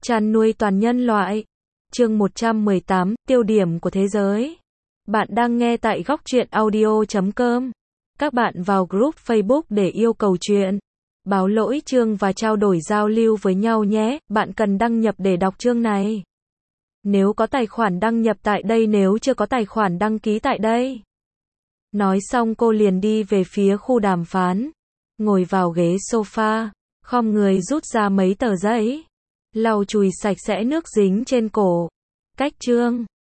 Chăn nuôi toàn nhân loại. Chương 118, tiêu điểm của thế giới. Bạn đang nghe tại góc truyện audio.com. Các bạn vào group Facebook để yêu cầu chuyện, báo lỗi chương và trao đổi giao lưu với nhau nhé. Bạn cần đăng nhập để đọc chương này. Nếu có tài khoản đăng nhập tại đây, nếu chưa có tài khoản đăng ký tại đây. Nói xong cô liền đi về phía khu đàm phán. Ngồi vào ghế sofa, khom người rút ra mấy tờ giấy, lau chùi sạch sẽ nước dính trên cổ. Cách chương